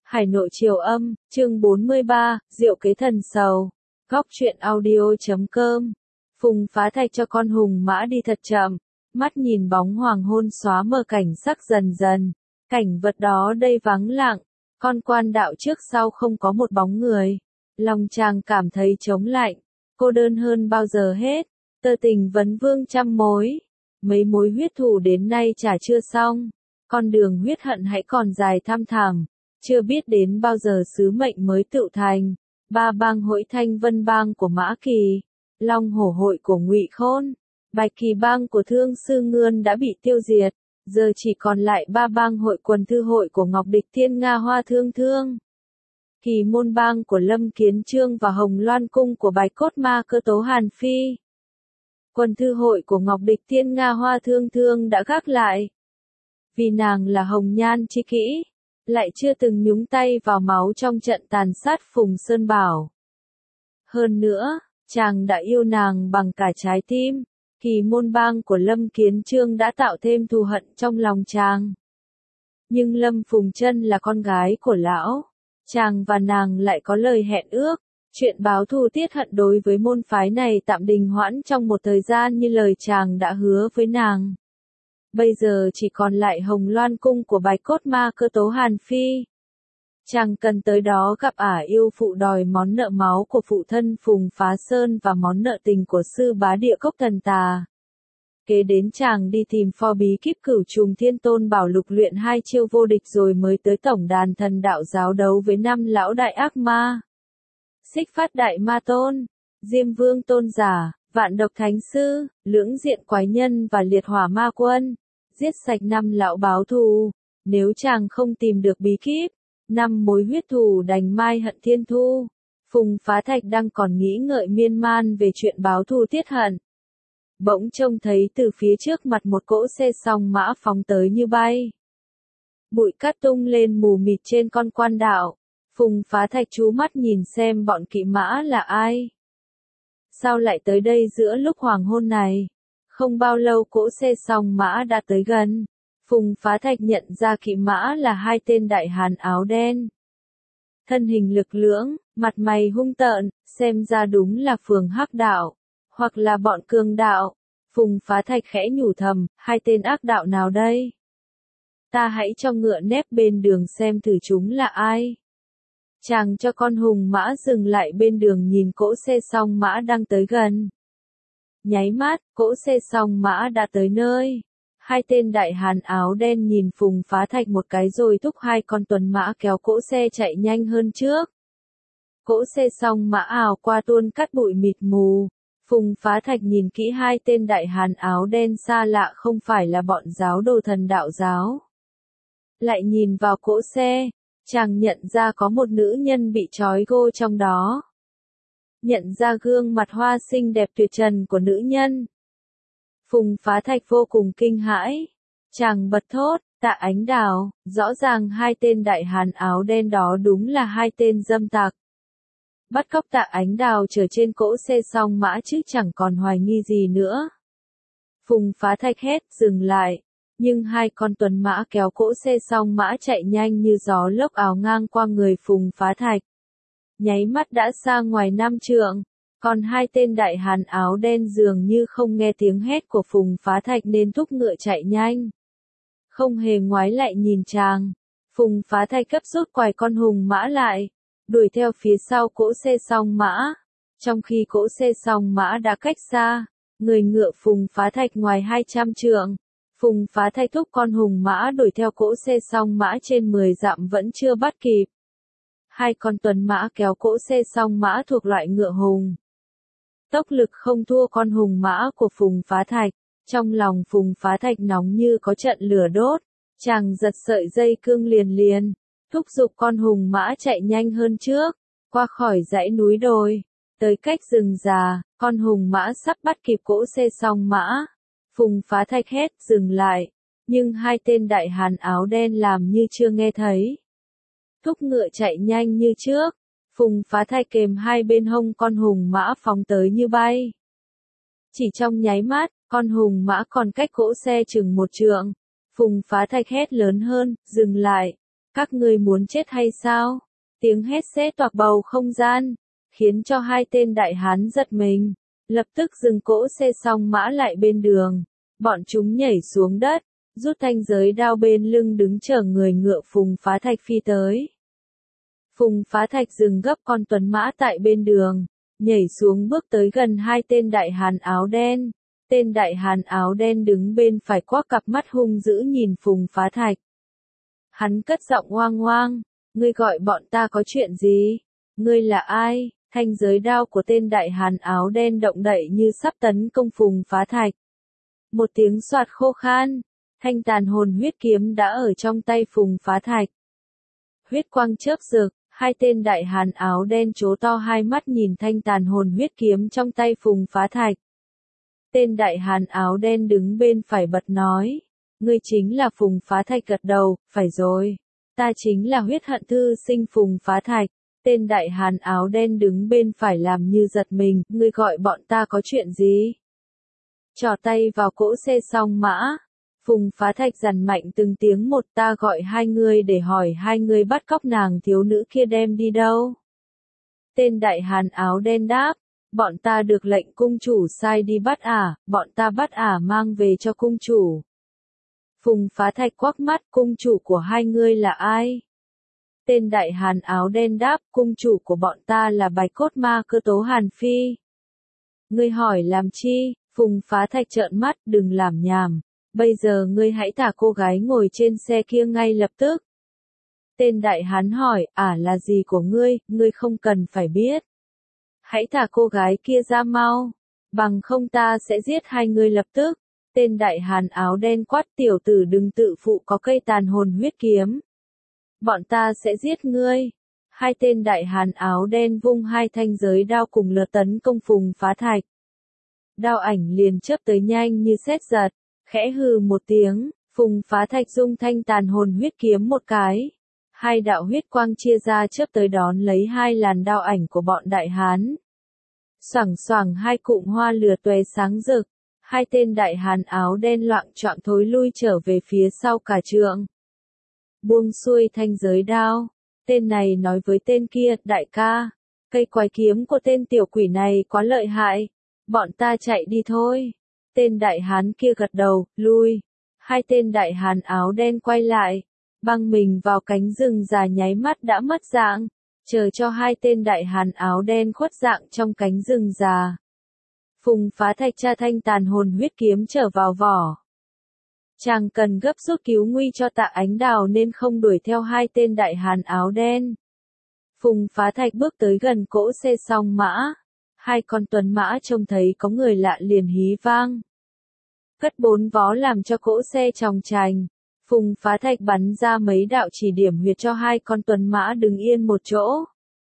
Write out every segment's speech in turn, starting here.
Hải Nội Triều Âm, chương 43, Diệu Kế Thần Sầu. Góc truyện audio.com. Phùng Phá Thạch cho con hùng mã đi thật chậm, mắt nhìn bóng hoàng hôn xóa mờ cảnh sắc dần dần. Cảnh vật đó đây vắng lặng, con quan đạo trước sau không có một bóng người. Lòng chàng cảm thấy trống lạnh, cô đơn hơn bao giờ hết. Tơ tình vấn vương trăm mối, mấy mối huyết thù đến nay chả chưa xong. Con đường huyết hận hãy còn dài thăm thẳm, chưa biết đến bao giờ sứ mệnh mới tựu thành. Ba bang hội Thanh Vân bang của Mã Kỳ, Long Hổ hội của Ngụy Khôn, Bạch Kỳ bang của Thương Sư Ngươn đã bị tiêu diệt, giờ chỉ còn lại ba bang hội Quần Thư hội của Ngọc Địch Thiên Nga Hoa Thương Thương, Kỳ Môn bang của Lâm Kiến Trương và Hồng Loan cung của Bạch Cốt Ma Cơ Tố Hàn Phi. Quần Thư hội của Ngọc Địch Thiên Nga Hoa Thương Thương đã gác lại, vì nàng là hồng nhan chi kỷ, lại chưa từng nhúng tay vào máu trong trận tàn sát Phùng Sơn Bảo. Hơn nữa, chàng đã yêu nàng bằng cả trái tim. Kỳ Môn bang của Lâm Kiến Trương đã tạo thêm thù hận trong lòng chàng. Nhưng Lâm Phùng Chân là con gái của lão, chàng và nàng lại có lời hẹn ước. Chuyện báo thù tiết hận đối với môn phái này tạm đình hoãn trong một thời gian như lời chàng đã hứa với nàng. Bây giờ chỉ còn lại Hồng Loan cung của Bạch Cốt Ma Cơ Tố Hàn Phi. Chàng cần tới đó gặp ả yêu phụ đòi món nợ máu của phụ thân Phùng Phá Sơn và món nợ tình của sư bá Địa Cốc Thần Tà. Kế đến chàng đi tìm pho bí kíp Cửu Trùng Thiên Tôn Bảo Lục luyện 2 chiêu vô địch rồi mới tới tổng đàn thần đạo giáo đấu với 5 lão đại ác ma. Xích Phát Đại Ma Tôn, Diêm Vương Tôn Giả, Vạn Độc Thánh Sư, Lưỡng Diện Quái Nhân và Liệt Hỏa Ma Quân. Giết sạch 5 lão báo thù. Nếu chàng không tìm được bí kíp, 5 mối huyết thù đành mai hận thiên thu. Phùng Phá Thạch đang còn nghĩ ngợi miên man về chuyện báo thù tiết hận. Bỗng trông thấy từ phía trước mặt một cỗ xe song mã phóng tới như bay. Bụi cát tung lên mù mịt trên con quan đạo. Phùng Phá Thạch chú mắt nhìn xem bọn kỵ mã là ai. Sao lại tới đây giữa lúc hoàng hôn này? Không bao lâu cỗ xe song mã đã tới gần. Phùng Phá Thạch nhận ra kỵ mã là 2 tên đại hán áo đen. Thân hình lực lưỡng, mặt mày hung tợn, xem ra đúng là phường Hắc Đạo, hoặc là bọn Cường Đạo. Phùng Phá Thạch khẽ nhủ thầm, 2 tên ác đạo nào đây? Ta hãy cho ngựa nép bên đường xem thử chúng là ai. Chàng cho con hùng mã dừng lại bên đường nhìn cỗ xe song mã đang tới gần. Nháy mắt, cỗ xe song mã đã tới nơi. 2 tên đại hán áo đen nhìn Phùng Phá Thạch một cái rồi thúc 2 con tuần mã kéo cỗ xe chạy nhanh hơn trước. Cỗ xe song mã ào qua tuôn cát bụi mịt mù. Phùng Phá Thạch nhìn kỹ 2 tên đại hán áo đen xa lạ không phải là bọn giáo đồ thần đạo giáo. Lại nhìn vào cỗ xe, chàng nhận ra có một nữ nhân bị trói gô trong đó. Nhận ra gương mặt hoa xinh đẹp tuyệt trần của nữ nhân. Phùng Phá Thạch vô cùng kinh hãi. Chàng bật thốt, Tạ Ánh Đào, rõ ràng 2 tên đại hán áo đen đó đúng là 2 tên dâm tặc. Bắt cóc Tạ Ánh Đào trở trên cỗ xe song mã chứ chẳng còn hoài nghi gì nữa. Phùng Phá Thạch hét, dừng lại. Nhưng 2 con tuần mã kéo cỗ xe song mã chạy nhanh như gió lốc ào ngang qua người Phùng Phá Thạch. Nháy mắt đã xa ngoài 5 trượng, còn 2 tên đại hán áo đen dường như không nghe tiếng hét của Phùng Phá Thạch nên thúc ngựa chạy nhanh. Không hề ngoái lại nhìn chàng, Phùng Phá Thạch gấp rút quài con hùng mã lại, đuổi theo phía sau cỗ xe song mã. Trong khi cỗ xe song mã đã cách xa, người ngựa Phùng Phá Thạch ngoài 200 trượng. Phùng Phá Thạch thúc con hùng mã đuổi theo cỗ xe song mã trên 10 dặm vẫn chưa bắt kịp. 2 con tuần mã kéo cỗ xe song mã thuộc loại ngựa hùng. Tốc lực không thua con hùng mã của Phùng Phá Thạch. Trong lòng Phùng Phá Thạch nóng như có trận lửa đốt. Chàng giật sợi dây cương liền, thúc giục con hùng mã chạy nhanh hơn trước, qua khỏi dãy núi đồi, tới cách rừng già, con hùng mã sắp bắt kịp cỗ xe song mã. Phùng Phá Thạch hét, dừng lại, nhưng 2 tên đại hán áo đen làm như chưa nghe thấy. Thúc ngựa chạy nhanh như trước, Phùng Phá Thạch kèm 2 bên hông con hùng mã phóng tới như bay. Chỉ trong nháy mắt, con hùng mã còn cách cỗ xe chừng 1 trượng. Phùng Phá Thạch hét lớn hơn, dừng lại. Các ngươi muốn chết hay sao? Tiếng hét xé toạc bầu không gian, khiến cho hai tên đại hán giật mình, lập tức dừng cỗ xe xong mã lại bên đường. Bọn chúng nhảy xuống đất, rút thanh giới đao bên lưng đứng chờ người ngựa Phùng Phá Thạch phi tới. Phùng Phá Thạch dừng gấp con tuấn mã tại bên đường, nhảy xuống bước tới gần hai tên đại hán áo đen. Tên đại hán áo đen đứng bên phải quắc cặp mắt hung dữ nhìn Phùng Phá Thạch. Hắn cất giọng oang oang, ngươi gọi bọn ta có chuyện gì? Ngươi là ai? Thanh giới đao của tên đại hán áo đen động đậy như sắp tấn công Phùng Phá Thạch. Một tiếng xoạt khô khan, thanh tàn hồn huyết kiếm đã ở trong tay Phùng Phá Thạch. Huyết quang chớp rực, hai tên đại hán áo đen trố to hai mắt nhìn thanh tàn hồn huyết kiếm trong tay Phùng Phá Thạch. Tên đại hán áo đen đứng bên phải bật nói, ngươi chính là Phùng Phá Thạch gật đầu, phải rồi, ta chính là huyết hận thư sinh Phùng Phá Thạch. Tên đại hán áo đen đứng bên phải làm như giật mình, ngươi gọi bọn ta có chuyện gì? Trỏ tay vào cỗ xe song mã. Phùng Phá Thạch dằn mạnh từng tiếng một, ta gọi hai người để hỏi hai người bắt cóc nàng thiếu nữ kia đem đi đâu? Tên đại hán áo đen đáp, bọn ta được lệnh cung chủ sai đi bắt bọn ta bắt mang về cho cung chủ. Phùng Phá Thạch quắc mắt, cung chủ của hai người là ai? Tên đại hán áo đen đáp, cung chủ của bọn ta là Bạch Cốt Ma Cơ Tố Hàn Phi. Ngươi hỏi làm chi? Phùng Phá Thạch trợn mắt, đừng làm nhảm. Bây giờ ngươi hãy thả cô gái ngồi trên xe kia ngay lập tức. Tên đại hán hỏi, là gì của ngươi không cần phải biết. Hãy thả cô gái kia ra mau, bằng không ta sẽ giết hai ngươi lập tức. Tên đại hán áo đen quát, tiểu tử đừng tự phụ có cây tàn hồn huyết kiếm. Bọn ta sẽ giết ngươi. Hai tên đại hán áo đen vung hai thanh giới đao cùng lượt tấn công Phùng Phá Thạch. Đao ảnh liền chớp tới nhanh như sét giật, khẽ hừ một tiếng, Phùng Phá Thạch dung thanh tàn hồn huyết kiếm một cái. Hai đạo huyết quang chia ra chớp tới đón lấy hai làn đao ảnh của bọn đại hán. Xoảng xoảng hai cụm hoa lửa tóe sáng rực, hai tên đại hán áo đen loạng choạng thối lui trở về phía sau cả trượng. Buông xuôi thanh giới đao, tên này nói với tên kia, đại ca, cây quái kiếm của tên tiểu quỷ này quá lợi hại, bọn ta chạy đi thôi. Tên đại hán kia gật đầu, lui. Hai tên đại hán áo đen quay lại, băng mình vào cánh rừng già nháy mắt đã mất dạng, chờ cho hai tên đại hán áo đen khuất dạng trong cánh rừng già. Phùng Phá Thạch tra thanh tàn hồn huyết kiếm trở vào vỏ. Chàng cần gấp rút cứu nguy cho Tạ Ánh Đào nên không đuổi theo hai tên đại hán áo đen. Phùng Phá Thạch bước tới gần cỗ xe song mã. Hai con tuấn mã trông thấy có người lạ liền hí vang. Cất bốn vó làm cho cỗ xe chòng chành. Phùng Phá Thạch bắn ra mấy đạo chỉ điểm huyệt cho hai con tuấn mã đứng yên một chỗ.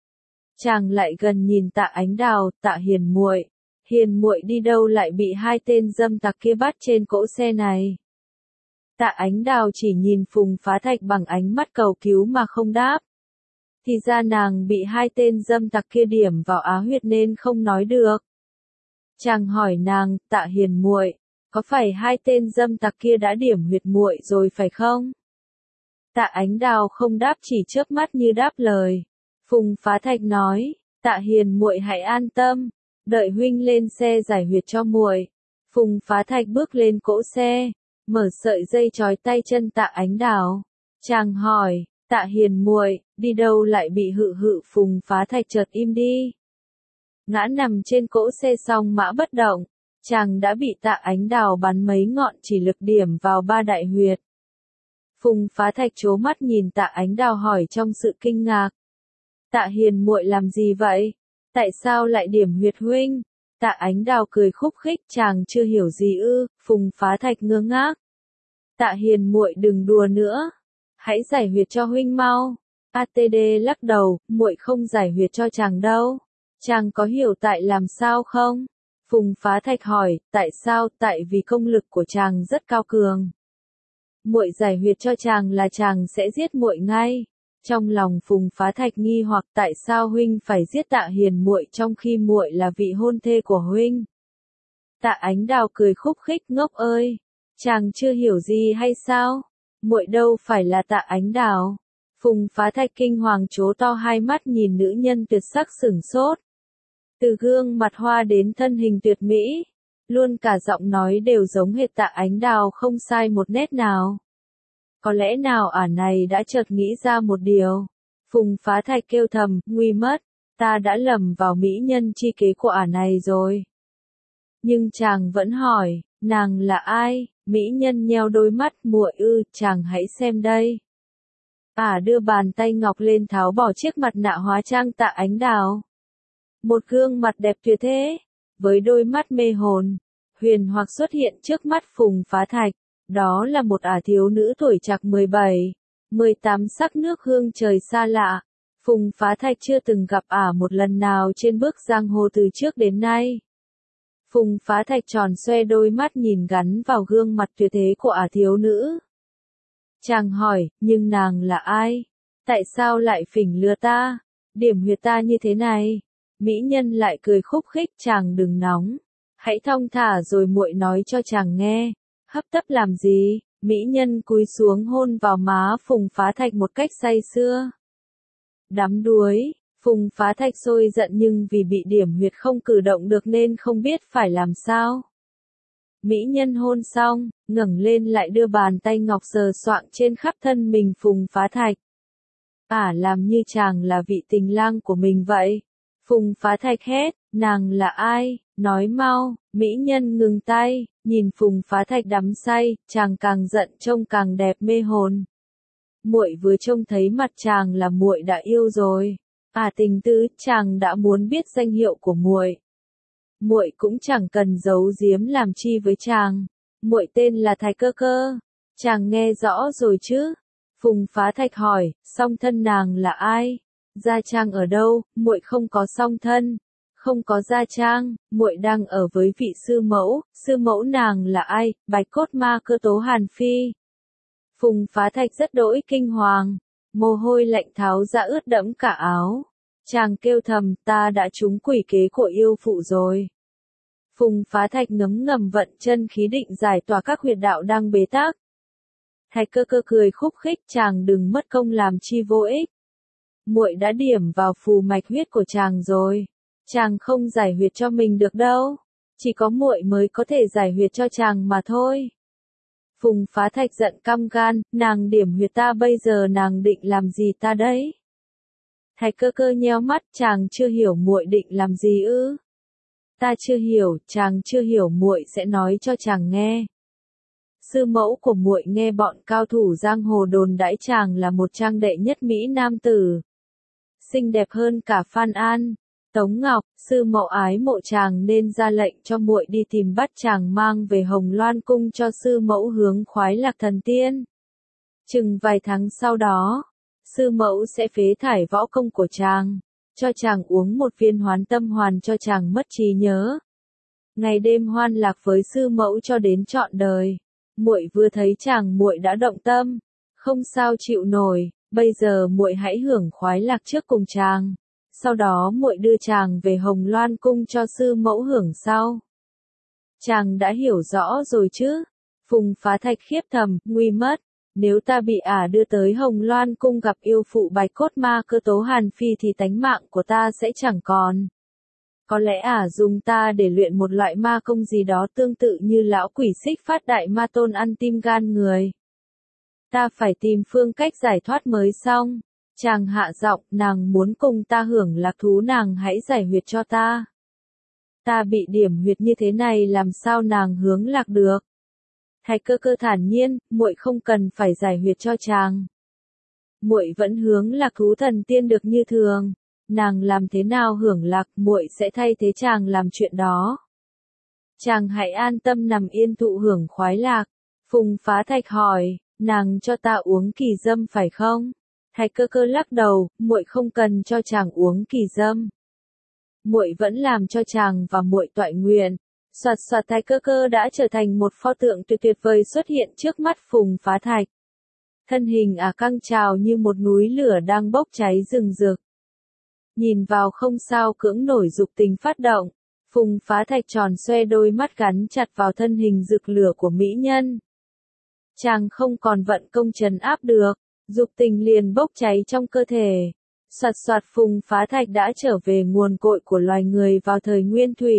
Chàng lại gần nhìn Tạ Ánh Đào, Tạ Hiền muội. Hiền muội đi đâu lại bị hai tên dâm tặc kia bắt trên cỗ xe này? Tạ Ánh Đào chỉ nhìn Phùng Phá Thạch bằng ánh mắt cầu cứu mà không đáp. Thì ra nàng bị hai tên dâm tặc kia điểm vào á huyệt nên không nói được. Chàng hỏi nàng, Tạ Hiền muội, có phải hai tên dâm tặc kia đã điểm huyệt muội rồi phải không? Tạ Ánh Đào không đáp, chỉ chớp mắt như đáp lời. Phùng Phá Thạch nói, Tạ Hiền muội hãy an tâm, đợi huynh lên xe giải huyệt cho muội. Phùng Phá Thạch bước lên cỗ xe, mở sợi dây trói tay chân Tạ Ánh Đào. Chàng hỏi, Tạ Hiền muội, đi đâu lại bị hự? Phùng Phá Thạch chợt im đi. Ngã nằm trên cỗ xe song mã bất động, chàng đã bị Tạ Ánh Đào bắn mấy ngọn chỉ lực điểm vào ba đại huyệt. Phùng Phá Thạch trố mắt nhìn Tạ Ánh Đào hỏi trong sự kinh ngạc. Tạ Hiền muội làm gì vậy? Tại sao lại điểm huyệt huynh? Tạ Ánh Đào cười khúc khích, chàng chưa hiểu gì ư? Phùng Phá Thạch ngơ ngác. Tạ Hiền muội đừng đùa nữa, hãy giải huyệt cho huynh mau. ATD lắc đầu, muội không giải huyệt cho chàng đâu. Chàng có hiểu tại làm sao không? Phùng Phá Thạch hỏi, tại sao? Tại vì công lực của chàng rất cao cường. Muội giải huyệt cho chàng là chàng sẽ giết muội ngay. Trong lòng Phùng Phá Thạch nghi hoặc, tại sao huynh phải giết Tạ Hiền muội trong khi muội là vị hôn thê của huynh? Tạ Ánh Đào cười khúc khích, ngốc ơi, chàng chưa hiểu gì hay sao? Muội đâu phải là Tạ Ánh Đào. Phùng Phá Thạch kinh hoàng trố to hai mắt nhìn nữ nhân tuyệt sắc sửng sốt. Từ gương mặt hoa đến thân hình tuyệt mỹ, luôn cả giọng nói đều giống hệt Tạ Ánh Đào không sai một nét nào. Có lẽ nào ả này đã chợt nghĩ ra một điều. Phùng Phá Thạch kêu thầm, nguy mất, ta đã lầm vào mỹ nhân chi kế của ả này rồi. Nhưng chàng vẫn hỏi, nàng là ai? Mỹ nhân nheo đôi mắt, muội ư, chàng hãy xem đây. Ả đưa bàn tay ngọc lên tháo bỏ chiếc mặt nạ hóa trang Tạ Ánh Đào. Một gương mặt đẹp tuyệt thế, với đôi mắt mê hồn, huyền hoặc xuất hiện trước mắt Phùng Phá Thạch. Đó là một ả thiếu nữ tuổi trạc 17, 18 sắc nước hương trời xa lạ. Phùng Phá Thạch chưa từng gặp ả một lần nào trên bước giang hồ từ trước đến nay. Phùng Phá Thạch tròn xoe đôi mắt nhìn gắn vào gương mặt tuyệt thế của ả thiếu nữ. Chàng hỏi, nhưng nàng là ai? Tại sao lại phỉnh lừa ta? Điểm huyệt ta như thế này? Mỹ nhân lại cười khúc khích, chàng đừng nóng. Hãy thong thả rồi muội nói cho chàng nghe. Hấp tấp làm gì? Mỹ nhân cúi xuống hôn vào má Phùng Phá Thạch một cách say sưa. Đắm đuối, Phùng Phá Thạch sôi giận nhưng vì bị điểm huyệt không cử động được nên không biết phải làm sao. Mỹ nhân hôn xong, ngẩng lên lại đưa bàn tay ngọc sờ soạng trên khắp thân mình Phùng Phá Thạch. Ả làm như chàng là vị tình lang của mình vậy. Phùng Phá Thạch hét, nàng là ai? Nói mau. Mỹ nhân ngừng tay, nhìn Phùng Phá Thạch đắm say, chàng càng giận trông càng đẹp mê hồn. Muội vừa trông thấy mặt chàng là muội đã yêu rồi. Tình tứ, chàng đã muốn biết danh hiệu của muội. Muội cũng chẳng cần giấu giếm làm chi với chàng. Muội tên là Thạch Cơ Cơ. Chàng nghe rõ rồi chứ? Phùng Phá Thạch hỏi, song thân nàng là ai? Gia Trang ở đâu? Muội không có song thân. Không có gia trang, muội đang ở với vị sư mẫu nàng là ai? Bạch Cốt Ma Cơ Tố Hàn Phi. Phùng Phá Thạch rất đỗi kinh hoàng, mồ hôi lạnh tháo ra ướt đẫm cả áo. Chàng kêu thầm, ta đã trúng quỷ kế của yêu phụ rồi. Phùng Phá Thạch ngấm ngầm vận chân khí định giải tỏa các huyệt đạo đang bế tắc. Thạch Cơ Cơ cười khúc khích, chàng đừng mất công làm chi vô ích. Muội đã điểm vào phù mạch huyết của chàng rồi. Chàng không giải huyệt cho mình được đâu. Chỉ có muội mới có thể giải huyệt cho chàng mà thôi. Phùng Phá Thạch giận căm gan, nàng điểm huyệt ta bây giờ nàng định làm gì ta đấy? Thạch Cơ Cơ nheo mắt, chàng chưa hiểu muội định làm gì ư? Ta chưa hiểu, chàng chưa hiểu muội sẽ nói cho chàng nghe. Sư mẫu của muội nghe bọn cao thủ giang hồ đồn đãi chàng là một trang đệ nhất mỹ nam tử. Xinh đẹp hơn cả Phan An, Tống Ngọc, sư mẫu ái mộ chàng nên ra lệnh cho muội đi tìm bắt chàng mang về Hồng Loan cung cho sư mẫu hướng khoái lạc thần tiên. Chừng vài tháng sau đó, sư mẫu sẽ phế thải võ công của chàng, cho chàng uống một viên hoán tâm hoàn cho chàng mất trí nhớ. Ngày đêm hoan lạc với sư mẫu cho đến trọn đời. Muội vừa thấy chàng muội đã động tâm, không sao chịu nổi, bây giờ muội hãy hưởng khoái lạc trước cùng chàng. Sau đó muội đưa chàng về Hồng Loan cung cho sư mẫu hưởng sau. Chàng đã hiểu rõ rồi chứ? Phùng Phá Thạch khiếp thầm, nguy mất. Nếu ta bị ả đưa tới Hồng Loan cung gặp yêu phụ Bạch Cốt Ma Cơ Tố Hàn Phi thì tánh mạng của ta sẽ chẳng còn. Có lẽ ả dùng ta để luyện một loại ma công gì đó tương tự như lão quỷ Xích Phát Đại Ma Tôn ăn tim gan người. Ta phải tìm phương cách giải thoát mới xong. Chàng hạ giọng, nàng muốn cùng ta hưởng lạc thú, nàng hãy giải huyệt cho ta. Ta bị điểm huyệt như thế này làm sao nàng hướng lạc được? Thạch Cơ Cơ thản nhiên, muội không cần phải giải huyệt cho chàng. Muội vẫn hướng lạc thú thần tiên được như thường. Nàng làm thế nào hưởng lạc, muội sẽ thay thế chàng làm chuyện đó. Chàng hãy an tâm nằm yên thụ hưởng khoái lạc. Phùng Phá Thạch hỏi, nàng cho ta uống kỳ dâm phải không? Thạch Cơ Cơ lắc đầu, muội không cần cho chàng uống kỳ dâm. Muội vẫn làm cho chàng và muội toại nguyện. Soạt soạt, Thạch Cơ Cơ đã trở thành một pho tượng tuyệt tuyệt vời xuất hiện trước mắt Phùng Phá Thạch. Thân hình ả căng trào như một núi lửa đang bốc cháy rừng rực. Nhìn vào không sao cưỡng nổi dục tình phát động. Phùng Phá Thạch tròn xoe đôi mắt gắn chặt vào thân hình rực lửa của mỹ nhân. Chàng không còn vận công trấn áp được. Dục tình liền bốc cháy trong cơ thể. Soạt soạt Phùng Phá Thạch đã trở về nguồn cội của loài người vào thời nguyên thủy.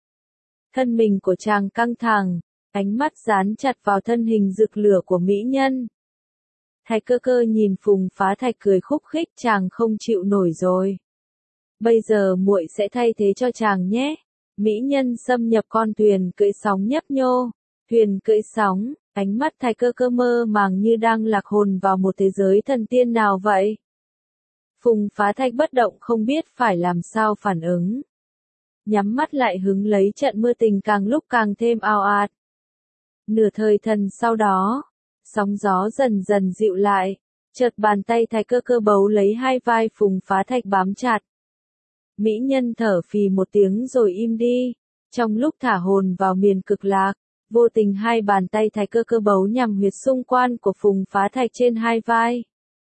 Thân mình của chàng căng thẳng, ánh mắt dán chặt vào thân hình rực lửa của mỹ nhân. Thạch Cơ Cơ nhìn Phùng Phá Thạch cười khúc khích, chàng không chịu nổi rồi. Bây giờ muội sẽ thay thế cho chàng nhé. Mỹ nhân xâm nhập con thuyền cưỡi sóng nhấp nhô. Thuyền cưỡi sóng, ánh mắt Thạch Cơ Cơ mơ màng như đang lạc hồn vào một thế giới thần tiên nào vậy. Phùng Phá Thạch bất động không biết phải làm sao phản ứng. Nhắm mắt lại hứng lấy trận mưa tình càng lúc càng thêm ào ạt. Nửa thời thần sau đó, sóng gió dần dần dịu lại, chợt bàn tay Thạch Cơ Cơ bấu lấy hai vai Phùng Phá Thạch bám chặt. Mỹ nhân thở phì một tiếng rồi im đi. Trong lúc thả hồn vào miền cực lạc, vô tình hai bàn tay Thạch Cơ Cơ bấu nhằm huyệt xung quan của Phùng Phá Thạch trên hai vai.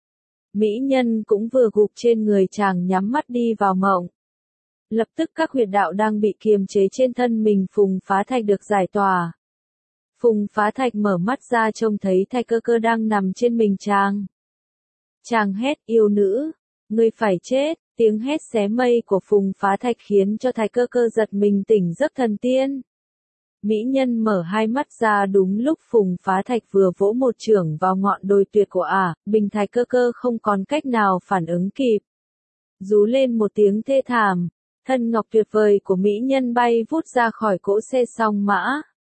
Mỹ nhân cũng vừa gục trên người chàng nhắm mắt đi vào mộng. Lập tức các huyệt đạo đang bị kiềm chế trên thân mình Phùng Phá Thạch được giải tỏa. Phùng Phá Thạch mở mắt ra trông thấy Thạch Cơ Cơ đang nằm trên mình chàng. Chàng hét, yêu nữ, ngươi phải chết. Tiếng hét xé mây của Phùng Phá Thạch khiến cho Thạch Cơ Cơ giật mình tỉnh giấc thần tiên. Mỹ nhân mở hai mắt ra đúng lúc Phùng Phá Thạch vừa vỗ một chưởng vào ngọn đồi tuyệt của bình Thạch Cơ Cơ không còn cách nào phản ứng kịp. Rú lên một tiếng thê thảm, thân ngọc tuyệt vời của mỹ nhân bay vút ra khỏi cỗ xe song mã.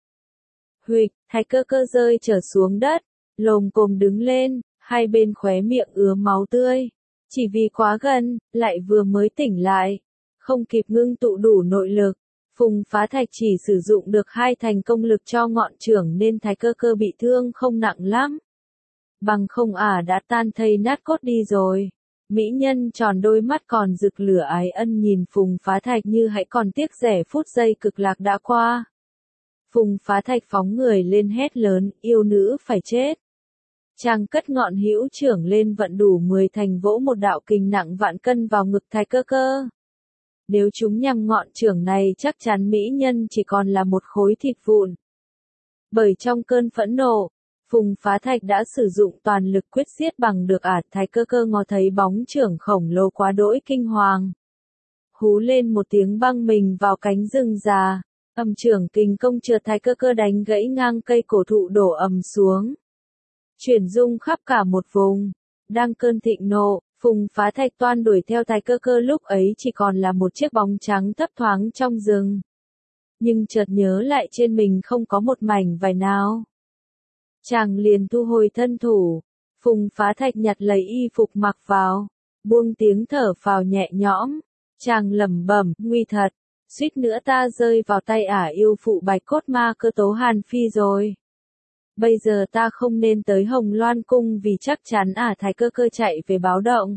Huỵch, Thạch Cơ Cơ rơi trở xuống đất, lồm cồm đứng lên, hai bên khóe miệng ứa máu tươi. Chỉ vì quá gần, lại vừa mới tỉnh lại, không kịp ngưng tụ đủ nội lực, Phùng Phá Thạch chỉ sử dụng được 2 thành công lực cho ngọn chưởng nên Thạch Cơ Cơ bị thương không nặng lắm. Bằng không đã tan thây nát cốt đi rồi. Mỹ nhân tròn đôi mắt còn rực lửa ái ân nhìn Phùng Phá Thạch như hãy còn tiếc rẻ phút giây cực lạc đã qua. Phùng Phá Thạch phóng người lên hét lớn, yêu nữ phải chết. Chàng cất ngọn hữu chưởng lên vận đủ 10 thành vỗ một đạo kình nặng vạn cân vào ngực Thạch Cơ Cơ. Nếu chúng nhằm ngọn chưởng này chắc chắn mỹ nhân chỉ còn là một khối thịt vụn. Bởi trong cơn phẫn nộ, Phùng Phá Thạch đã sử dụng toàn lực quyết giết bằng được Thạch Cơ Cơ ngó thấy bóng chưởng khổng lồ quá đỗi kinh hoàng. Hú lên một tiếng băng mình vào cánh rừng già, âm chưởng kình công trượt Thạch Cơ Cơ đánh gãy ngang cây cổ thụ đổ ầm xuống. Chuyển rung khắp cả một vùng. Đang cơn thịnh nộ, Phùng Phá Thạch toan đuổi theo Thạch Cơ Cơ lúc ấy chỉ còn là một chiếc bóng trắng thấp thoáng trong rừng. Nhưng chợt nhớ lại trên mình không có một mảnh vải nào. Chàng liền thu hồi thân thủ. Phùng Phá Thạch nhặt lấy y phục mặc vào, buông tiếng thở phào nhẹ nhõm. Chàng lẩm bẩm, nguy thật, suýt nữa ta rơi vào tay yêu phụ Bạch Cốt Ma Cơ Tố Hàn Phi rồi. Bây giờ ta không nên tới Hồng Loan Cung vì chắc chắn Thạch Cơ Cơ chạy về báo động.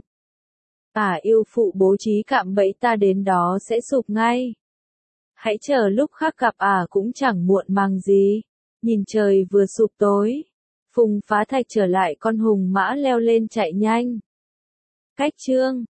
Yêu phụ bố trí cạm bẫy ta đến đó sẽ sụp ngay. Hãy chờ lúc khác gặp cũng chẳng muộn màng gì. Nhìn trời vừa sụp tối, Phùng Phá Thạch trở lại con hùng mã leo lên chạy nhanh. Cách chương